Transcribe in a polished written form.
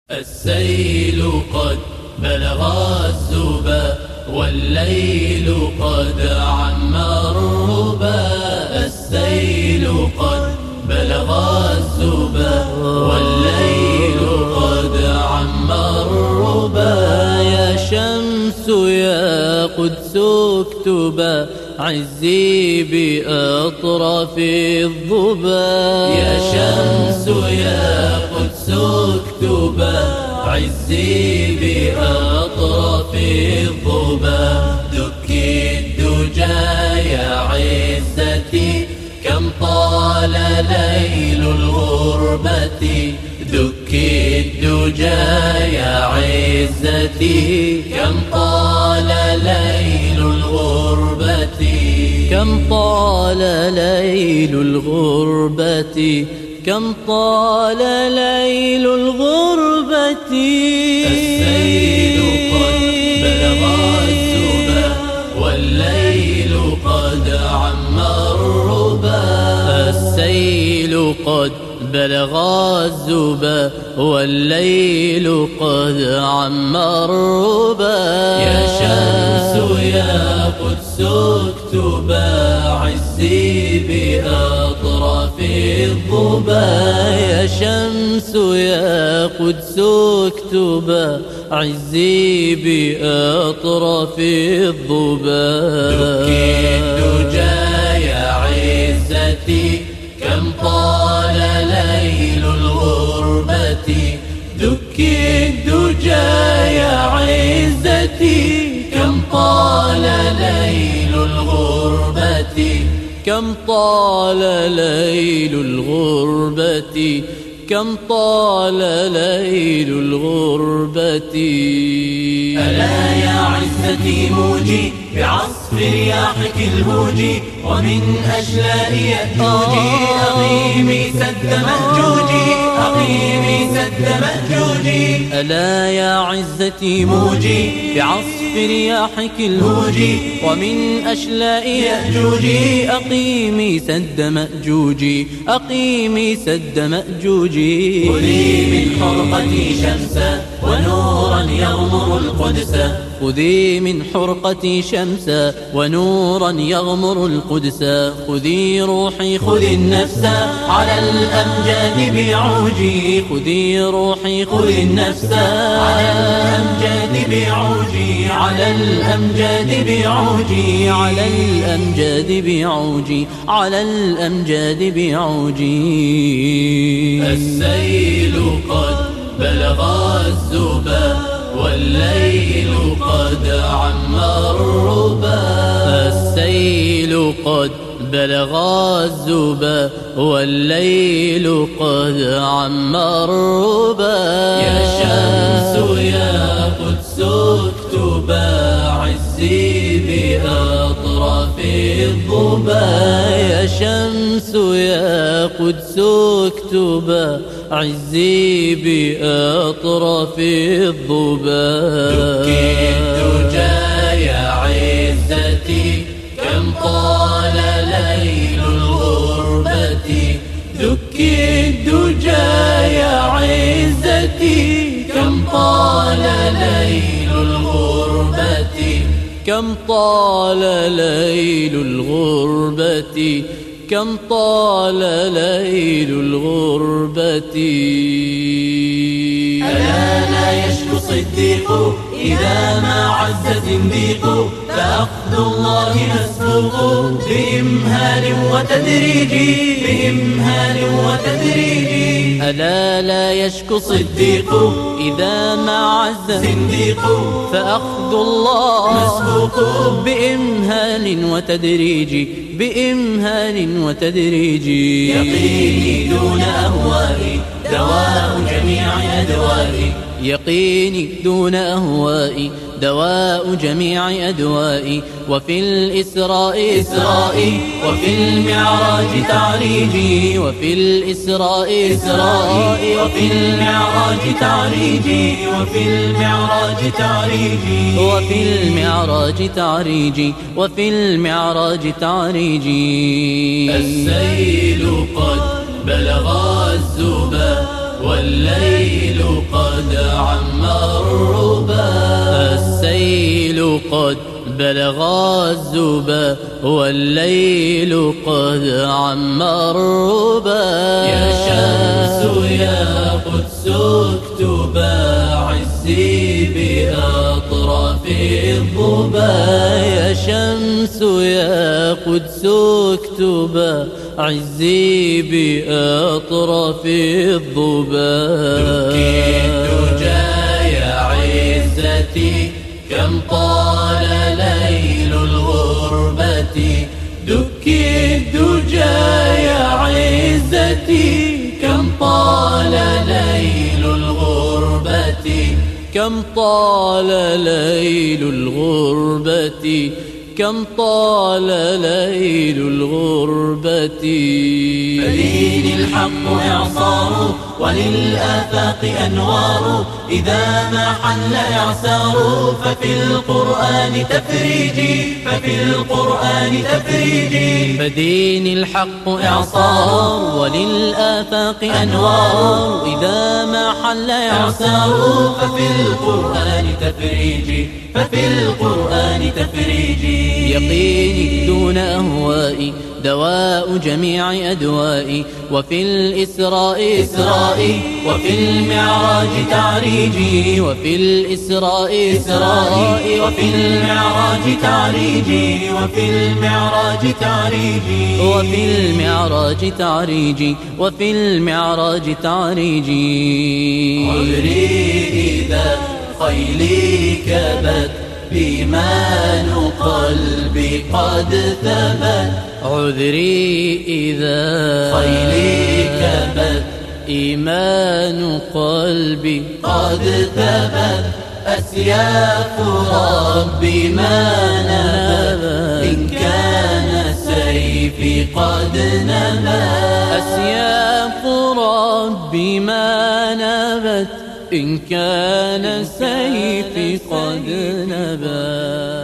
السيل قد بلغ الزبا والليل قد عم الربا. السيل قد بلغ الزبا والليل قد عم الربا. يا شمس يا قدس اكتبا عزي بأطراف الظبا. يا شمس يا قدس اكتبا عزي بأطراف الظبا. دكي الدجى يا عزتي كم طال ليل الغربة. دكي الدجى يا عزتي كم طال ليل الغربة. كم طال ليل الغربة. كم طال ليل الغربة. السيل قد بلغ الزبا والليل قد عم الربا. السيل قد بلغ الزبا والليل قد عم الربا. يا شمس يا قدس اكتبا عزي بأطراف الظبا. يا شمس يا قدس اكتبا عزي بأطراف الظبا. دكي الدجى يا عزتي كم طال ليل الغربة. دكي الدجى يا عزتي كم طال ليل الغربة. كم طال ليل الغربة. كم طال ليل الغربة. ألا يا عزتي موجي بعصف رياحك الهوجي ومن أشلاء يأجوجي. أقيمي سد مأجوجي. أقيمي سد مأجوجي. ألا يا عزتي موجي بعصف رياحك الهوجي ومن أشلاء يأجوجي. أقيمي سد مأجوجي. أقيمي سد مأجوجي. خذي من حرقتي شمسا ونورا يغمر القدس. خذي من حرقتي شمسا ونورا يغمر القدس. خذي روحي خذي النفس على الأمجاد بعوجي. خذي روحي خذي النفس على الأمجاد بعوجي. على الأمجاد بعوجي. على الأمجاد بعوجي. على الأمجاد بعوجي. السيل قد بلغ الزبا والليل قد عم الربا. السيل قد بلغ الزبا والليل قد عم الربا. يا شمس يا قدس اكتبا عزي بأطراف الظبا. يا شمس يا قدس اكتبا عزي بأطراف الظبا. دكي الدجى يا عزتي كم طال ليل الغربة. دكي الدجى يا عزتي كم طال ليل الغربة. كم طال ليل الغربة. كم طال ليل الغربة. ألا لا يشكو صديق إذا ما عز زنديق. فأخذ الله مسبوق بإمهال وتدريج. بإمهال وتدريج. ألا لا يشكو صديق إذا ما عز زنديق. فأخذ الله مسبوق بإمهال وتدريج. بإمهال وتدريج. يقيني دون أهوائي دواء جميع أدوائي. يقيني دون أهوائي دواء جميع أدوائي. وفي الإسراء إسرائي وفي المعراج تعريجي. وفي الإسراء إسرائي وفي المعراج تعريجي. وفي المعراج تعريجي. وفي المعراج تعريجي. وفي المعراج تعريجي. السيل قد بلغ الزبا والليل قد عم الربا. السيل قد بلغ الزبا والليل قد عم الربا. يا شمس يا قدس اكتبا عزي بأطراف الظبا. يا شمس يا قدس اكتبا عزي بأطراف الظبا. دكي الدجى يا عزتي كم طال ليل الغربة. دكي الدجى يا عزتي كم طال ليل الغربة. كم طال ليل الغربة. كم طال ليل الغربة. فدين الحق إعصار وللآفاق أنوار. إذا ما حل إعسار ففي القرآن تفريجي. ففي القرآن تفريجي. فدين الحق إعصار وللآفاق أنوار. إذا ما حل إعسار ففي القرآن تفريجي. ففي القرآن تفريجي. يقيني دون أهوائي دواء جميع أدوائي. وفي الإسراء إسرائي وفي المعراج تعريجي. وفي الإسراء إسرائي وفي المعراج تعريجي. وفي المعراج تعريجي. وفي المعراج تعريجي. وفي المعراج تعريجي. عذري إذا خيلي كبت بإيمان قلبي قد ثبت. عذري إذا خيلي كبت إيمان قلبي قد ثبت. أسياف ربي ما نبت إن كان سيفي قد نبت. أسياف ربي ما نبت إن كان سيفي قد نبت.